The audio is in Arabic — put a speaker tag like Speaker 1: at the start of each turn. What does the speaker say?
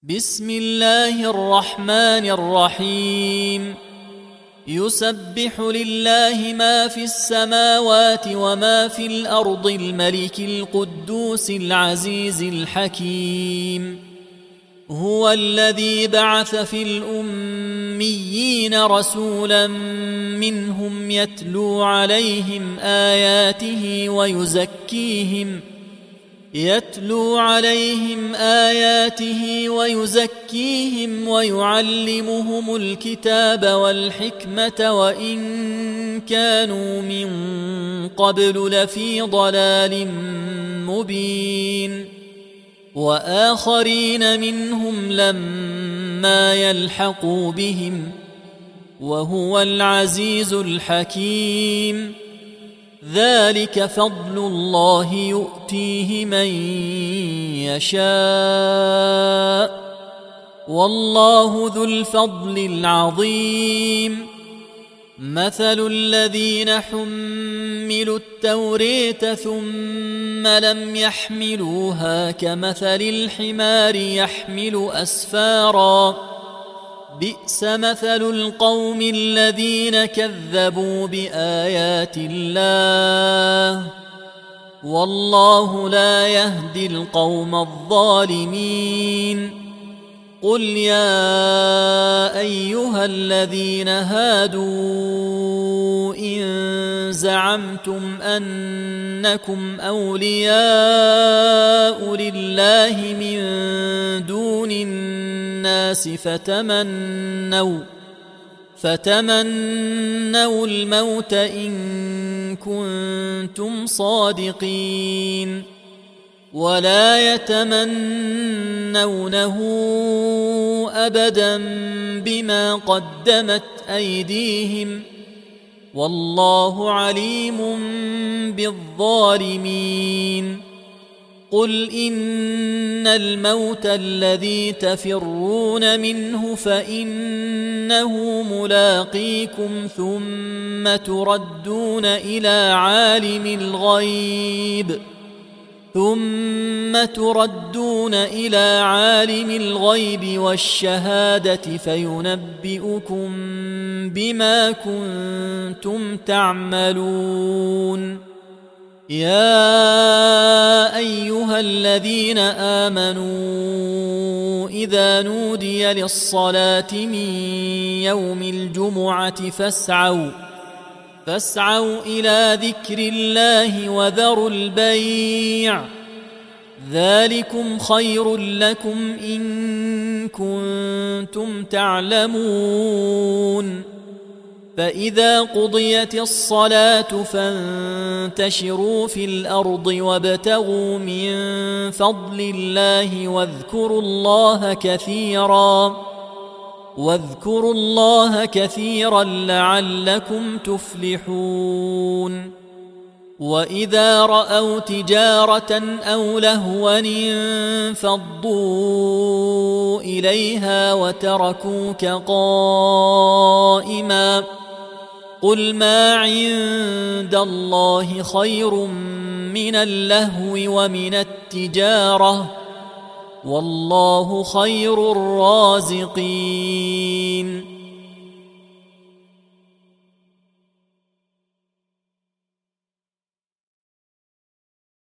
Speaker 1: بسم الله الرحمن الرحيم. يسبح لله ما في السماوات وما في الأرض الملك القدوس العزيز الحكيم. هو الذي بعث في الأميين رسولا منهم يتلو عليهم آياته ويزكيهم ويعلمهم الكتاب والحكمة وإن كانوا من قبل لفي ضلال مبين. وآخرين منهم لما يلحقوا بهم وهو العزيز الحكيم. ذلك فضل الله يؤتيه من يشاء والله ذو الفضل العظيم. مثل الذين حملوا التوراة ثم لم يحملوها كمثل الحمار يحمل أسفارا بئس مثل القوم الذين كذبوا بآيات الله والله لا يهدي القوم الظالمين. قل يا أيها الذين هادوا إن زعمتم أنكم أولياء لله من دون الناس فتمنوا الموت إن كنتم صادقين ولا يتمنونه أبدا بما قدمت أيديهم والله عليم بالظالمين. قل إن الموت الذي تفرون منه فإنه ملاقيكم ثم تردون إلى عالم الغيب والشهادة فينبئكم بما كنتم تعملون. يا أيها الذين آمنوا إذا نودي للصلاة من يوم الجمعة فاسعوا إلى ذكر الله وذروا البيع ذلكم خير لكم إن كنتم تعلمون. فإذا قضيت الصلاة فانتشروا في الأرض وابتغوا من فضل الله واذكروا الله كثيرا لعلكم تفلحون. وإذا رأوا تجارة أو لهوا انفضوا إليها وتركوك قائما. قل ما عند الله خير من اللهو ومن التجارة والله خير الرازقين.